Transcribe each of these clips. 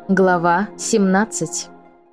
Глава 17.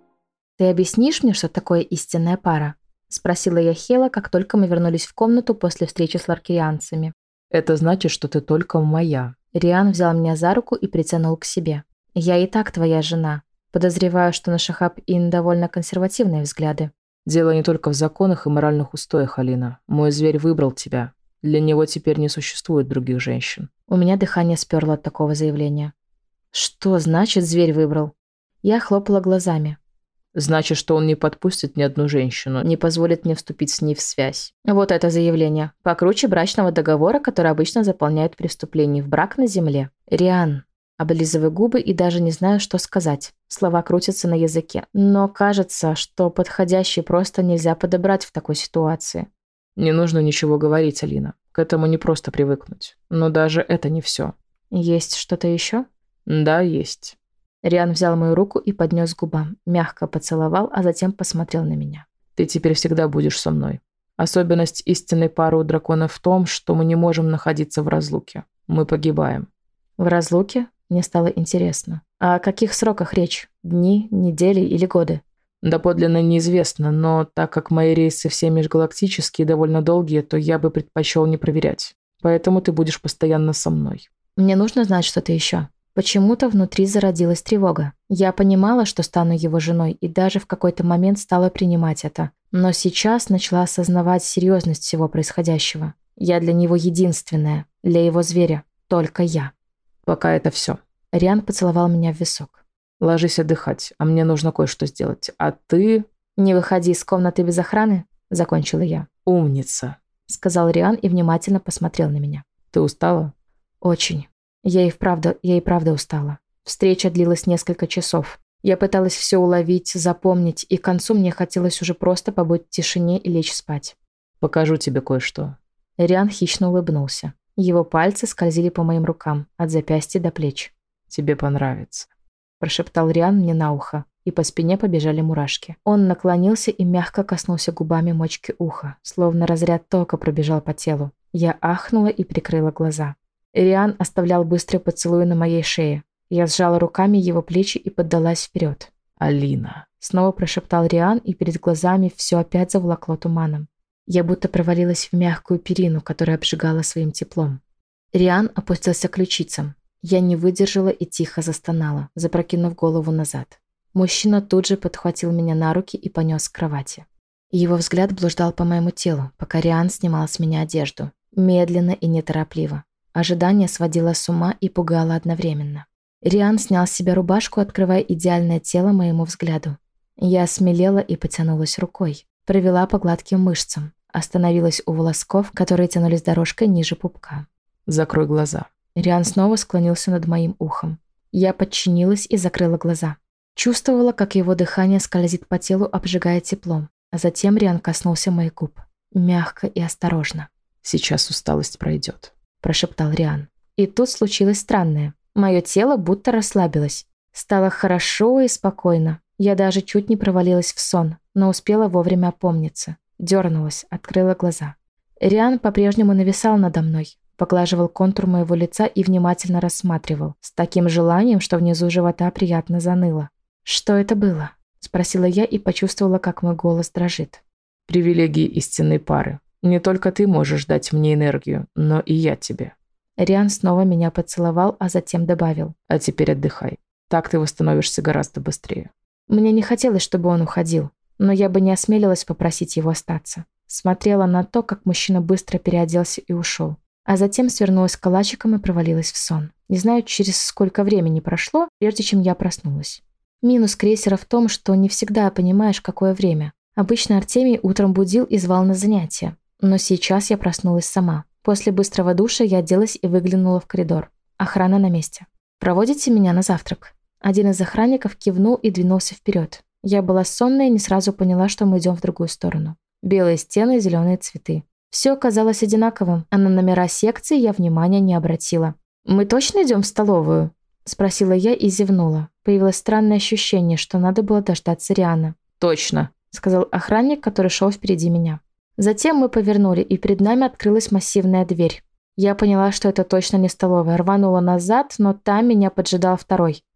«Ты объяснишь мне, что такое истинная пара?» – спросила я Хела, как только мы вернулись в комнату после встречи с ларкирианцами. «Это значит, что ты только моя». Риан взял меня за руку и притянул к себе. «Я и так твоя жена. Подозреваю, что на Шахаб-Ин довольно консервативные взгляды». «Дело не только в законах и моральных устоях, Алина. Мой зверь выбрал тебя. Для него теперь не существует других женщин». У меня дыхание сперло от такого заявления. «Что значит зверь выбрал?» Я хлопала глазами. «Значит, что он не подпустит ни одну женщину, Не позволит мне вступить с ней в связь. Вот это заявление. Покруче брачного договора, который обычно заполняют при вступлении в брак на земле. Риан. Облизываю губы и даже не знаю, что сказать. Слова крутятся на языке. Но кажется, что подходящий просто нельзя подобрать в такой ситуации. Не нужно ничего говорить, Алина. К этому не просто привыкнуть. Но даже это не все». Есть что-то еще? «Да, есть». Риан взял мою руку и поднес к губам. Мягко поцеловал, а затем посмотрел на меня. «Ты теперь всегда будешь со мной. Особенность истинной пары у дракона в том, что мы не можем находиться в разлуке. Мы погибаем». В разлуке? Мне стало интересно. А о каких сроках речь? Дни, недели или годы? Доподлинно неизвестно, но так как мои рейсы все межгалактические и довольно долгие, то я бы предпочел не проверять. Поэтому ты будешь постоянно со мной. Мне нужно знать что-то еще. Почему-то внутри зародилась тревога. Я понимала, что стану его женой, и даже в какой-то момент стала принимать это. Но сейчас начала осознавать серьезность всего происходящего. Я для него единственная, для его зверя. Только я. Пока это все. Риан поцеловал меня в висок. Ложись отдыхать, а мне нужно кое-что сделать. А ты... «Не выходи из комнаты без охраны», — закончила я. Умница, Сказал Риан и внимательно посмотрел на меня. ты устала? Очень. Я и правда устала. Встреча длилась несколько часов. Я пыталась все уловить, запомнить, и к концу мне хотелось уже просто побыть в тишине и лечь спать. Покажу тебе кое-что. Риан хищно улыбнулся. Его пальцы скользили по моим рукам, от запястья до плеч. Тебе понравится. Прошептал Риан мне на ухо, и по спине побежали мурашки. Он наклонился и мягко коснулся губами мочки уха, словно разряд тока пробежал по телу. Я ахнула и прикрыла глаза. Риан оставлял быстрый поцелуй на моей шее. Я сжала руками его плечи и поддалась вперед. Алина. Снова прошептал Риан, и перед глазами все опять заволокло туманом. Я будто провалилась в мягкую перину, которая обжигала своим теплом. Риан опустился к ключицам. Я не выдержала и тихо застонала, запрокинув голову назад. Мужчина тут же подхватил меня на руки и понес к кровати. Его взгляд блуждал по моему телу, пока Риан снимал с меня одежду. Медленно и неторопливо. Ожидание сводило с ума и пугало одновременно. Риан снял с себя рубашку, открывая идеальное тело моему взгляду. Я осмелела и потянулась рукой. Провела по гладким мышцам. Остановилась у волосков, которые тянулись дорожкой ниже пупка. Закрой глаза. Риан снова склонился над моим ухом. Я подчинилась и закрыла глаза. Чувствовала, как его дыхание скользит по телу, обжигая теплом. А затем Риан коснулся моих губ. Мягко и осторожно. Сейчас усталость пройдет. Прошептал Риан. И тут случилось странное. Мое тело будто расслабилось. Стало хорошо и спокойно. Я даже чуть не провалилась в сон, но успела вовремя опомниться. Дернулась, открыла глаза. Риан по-прежнему нависал надо мной, поглаживал контур моего лица и внимательно рассматривал, с таким желанием, что внизу живота приятно заныло. «Что это было?» – спросила я и почувствовала, как мой голос дрожит. Привилегии истинной пары. Не только ты можешь дать мне энергию, но и я тебе. Риан снова меня поцеловал, а затем добавил. А теперь отдыхай. Так ты восстановишься гораздо быстрее. Мне не хотелось, чтобы он уходил, но я бы не осмелилась попросить его остаться. Смотрела на то, как мужчина быстро переоделся и ушел. А затем свернулась калачиком и провалилась в сон. Не знаю, через сколько времени прошло, прежде чем я проснулась. Минус крейсера в том, что не всегда понимаешь, какое время. Обычно Артемий утром будил и звал на занятия. Но сейчас я проснулась сама. После быстрого душа я оделась и выглянула в коридор. Охрана на месте. «Проводите меня на завтрак?» Один из охранников кивнул и двинулся вперед. Я была сонная и не сразу поняла, что мы идем в другую сторону. Белые стены и зеленые цветы. Все казалось одинаковым, а на номера секции я внимания не обратила. «Мы точно идем в столовую?» Спросила я и зевнула. Появилось странное ощущение, что надо было дождаться Риана. Точно, сказал охранник, который шел впереди меня. Затем мы повернули, и перед нами открылась массивная дверь. Я поняла, что это точно не столовая, рванула назад, но там меня поджидал второй.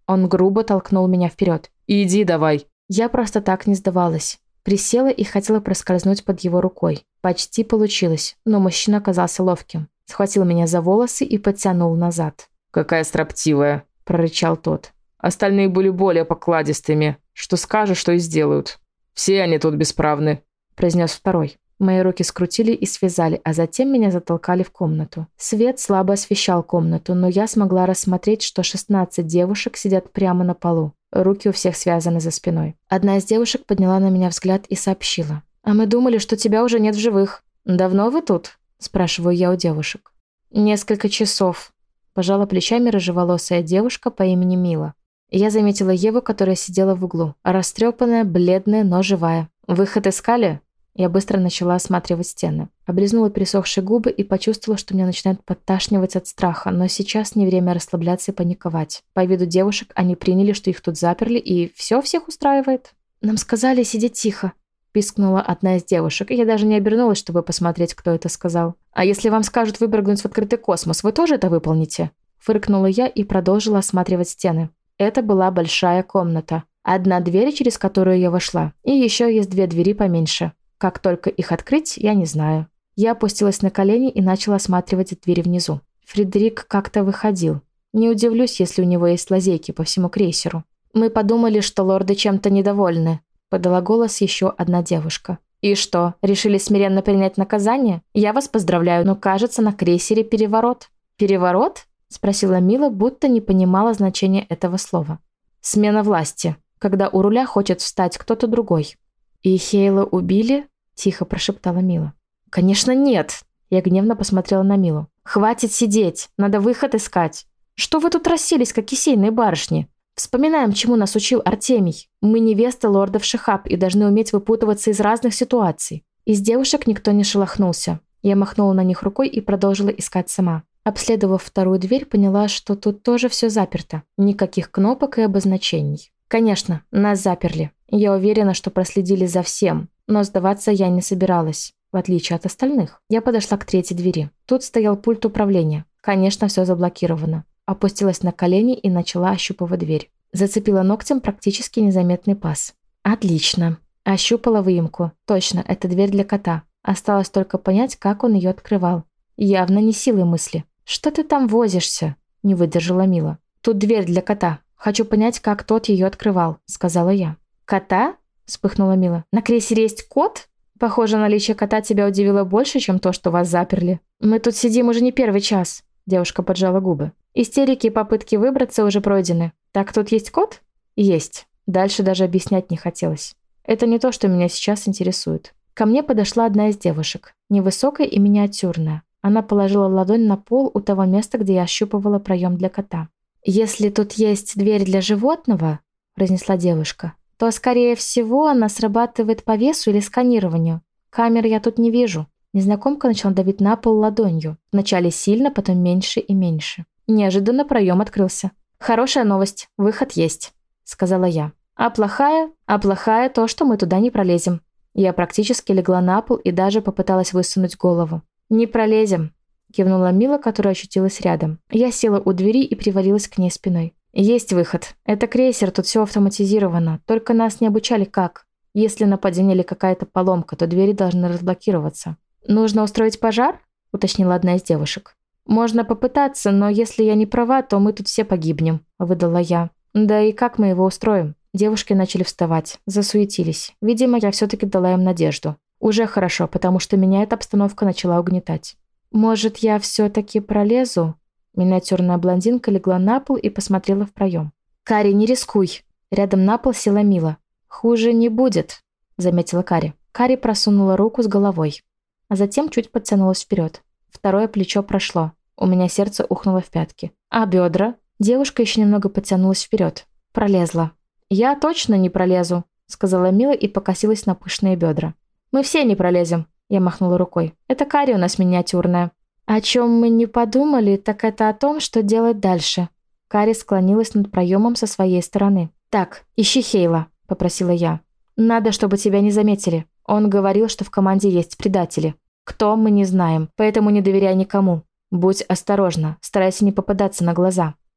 Он грубо толкнул меня вперед. «Иди давай». Я просто так не сдавалась. Присела и хотела проскользнуть под его рукой. Почти получилось, но мужчина оказался ловким. Схватил меня за волосы и подтянул назад. «Какая строптивая», – прорычал тот. «Остальные были более покладистыми. Что скажешь, что и сделают. Все они тут бесправны», – произнес второй. Мои руки скрутили и связали, а затем меня затолкали в комнату. Свет слабо освещал комнату, но я смогла рассмотреть, что 16 девушек сидят прямо на полу. Руки у всех связаны за спиной. Одна из девушек подняла на меня взгляд и сообщила. «А мы думали, что тебя уже нет в живых. Давно вы тут?» – спрашиваю я у девушек. «Несколько часов», – пожала плечами рыжеволосая девушка по имени Мила. Я заметила Еву, которая сидела в углу. Растрепанная, бледная, но живая. «Выход искали?» Я быстро начала осматривать стены. Облизнула пересохшие губы и почувствовала, что меня начинает подташнивать от страха, но сейчас не время расслабляться и паниковать. По виду девушек они приняли, что их тут заперли, и все всех устраивает. «Нам сказали сидеть тихо», – пискнула одна из девушек, и я даже не обернулась, чтобы посмотреть, кто это сказал. «А если вам скажут выпрыгнуть в открытый космос, вы тоже это выполните?» Фыркнула я и продолжила осматривать стены. Это была большая комната. Одна дверь, через которую я вошла, и еще есть 2 двери поменьше. Как только их открыть, я не знаю. Я опустилась на колени и начала осматривать двери внизу. Фредерик как-то выходил. Не удивлюсь, если у него есть лазейки по всему крейсеру. «Мы подумали, что лорды чем-то недовольны», – подала голос еще одна девушка. «И что, решили смиренно принять наказание? Я вас поздравляю, но кажется, на крейсере переворот». «Переворот?» – спросила Мила, будто не понимала значения этого слова. «Смена власти, когда у руля хочет встать кто-то другой». «И Хейла убили?» – тихо прошептала Мила. «Конечно нет!» – я гневно посмотрела на Милу. «Хватит сидеть! Надо выход искать! Что вы тут расселись, как кисейные барышни? Вспоминаем, чему нас учил Артемий. Мы невесты лордов Шихаб и должны уметь выпутываться из разных ситуаций». Из девушек никто не шелохнулся. Я махнула на них рукой и продолжила искать сама. Обследовав вторую дверь, поняла, что тут тоже все заперто. Никаких кнопок и обозначений. Конечно, нас заперли. Я уверена, что проследили за всем. Но сдаваться я не собиралась, в отличие от остальных. Я подошла к 3-й двери. Тут стоял пульт управления. Конечно, все заблокировано. Опустилась на колени и начала ощупывать дверь. Зацепила ногтем практически незаметный паз. Отлично. Ощупала выемку. Точно, это дверь для кота. Осталось только понять, как он ее открывал. Явно не силой мысли. «Что ты там возишься?» – не выдержала Мила. «Тут дверь для кота. Хочу понять, как тот ее открывал», – сказала я. «Кота?» – вспыхнула Мила. «На крейсере есть кот? Похоже, наличие кота тебя удивило больше, чем то, что вас заперли. Мы тут сидим уже не 1-й час». Девушка поджала губы. «Истерики и попытки выбраться уже пройдены. Так тут есть кот?» «Есть». Дальше даже объяснять не хотелось. Это не то, что меня сейчас интересует. Ко мне подошла одна из девушек. Невысокая и миниатюрная. Она положила ладонь на пол у того места, где я ощупывала проем для кота. «Если тут есть дверь для животного», – произнесла девушка, – «то, скорее всего, она срабатывает по весу или сканированию. Камер я тут не вижу». Незнакомка начала давить на пол ладонью. Вначале сильно, потом меньше и меньше. Неожиданно проем открылся. «Хорошая новость. Выход есть», – сказала я. «А плохая? А плохая то, что мы туда не пролезем». Я практически легла на пол и даже попыталась высунуть голову. «Не пролезем», – кивнула Мила, которая очутилась рядом. Я села у двери и привалилась к ней спиной. «Есть выход. Это крейсер, тут все автоматизировано. Только нас не обучали как. Если нападение или какая-то поломка, то двери должны разблокироваться». «Нужно устроить пожар?» – уточнила одна из девушек. «Можно попытаться, но если я не права, то мы тут все погибнем», – выдала я. «Да и как мы его устроим?» Девушки начали вставать, засуетились. Видимо, я все-таки дала им надежду. Уже хорошо, потому что меня эта обстановка начала угнетать. «Может, я все-таки пролезу?» Миниатюрная блондинка легла на пол и посмотрела в проем. «Кари, не рискуй!» Рядом на пол села Мила. «Хуже не будет», — заметила Кари. Кари просунула руку с головой, а затем чуть подтянулась вперед. Второе плечо прошло. У меня сердце ухнуло в пятки. «А бедра?» Девушка еще немного подтянулась вперед. «Пролезла». «Я точно не пролезу», — сказала Мила и покосилась на пышные бедра. «Мы все не пролезем», — я махнула рукой. «Это Кари у нас миниатюрная». «О чем мы не подумали, так это о том, что делать дальше». Кари склонилась над проемом со своей стороны. «Так, ищи Хейла», — попросила я. «Надо, чтобы тебя не заметили. Он говорил, что в команде есть предатели. Кто, мы не знаем, поэтому не доверяй никому. Будь осторожна, старайся не попадаться на глаза».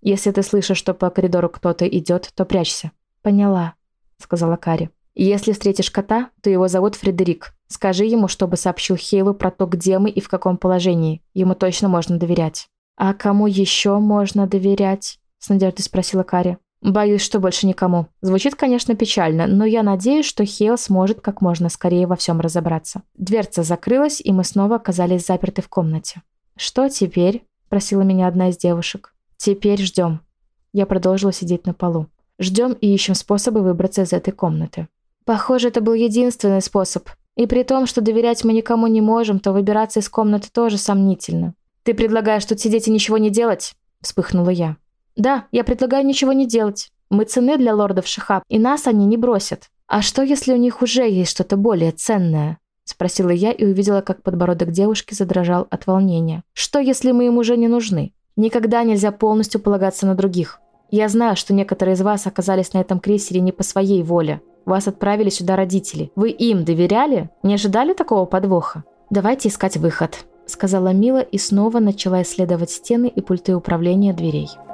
Если ты слышишь, что по коридору кто-то идет, то прячься». «Поняла», — сказала Кари. «Если встретишь кота, то его зовут Фредерик. Скажи ему, чтобы сообщил Хейлу про то, где мы и в каком положении. Ему точно можно доверять». «А кому еще можно доверять?» — с надеждой спросила Кари. «Боюсь, что больше никому. Звучит, конечно, печально, но я надеюсь, что Хейл сможет как можно скорее во всем разобраться». Дверца закрылась, и мы снова оказались заперты в комнате. «Что теперь?» — спросила меня одна из девушек. «Теперь ждем». Я продолжила сидеть на полу. «Ждем и ищем способы выбраться из этой комнаты». Похоже, это был единственный способ. И при том, что доверять мы никому не можем, то выбираться из комнаты тоже сомнительно. «Ты предлагаешь тут сидеть и ничего не делать?» — вспыхнула я. «Да, я предлагаю ничего не делать. Мы ценны для лордов Шихаб, и нас они не бросят. А что, если у них уже есть что-то более ценное?» — спросила я и увидела, как подбородок девушки задрожал от волнения. «Что, если мы им уже не нужны? Никогда нельзя полностью полагаться на других. Я знаю, что некоторые из вас оказались на этом крейсере не по своей воле. Вас отправили сюда родители. Вы им доверяли? Не ожидали такого подвоха? Давайте искать выход», — сказала Мила и снова начала исследовать стены и пульты управления дверей.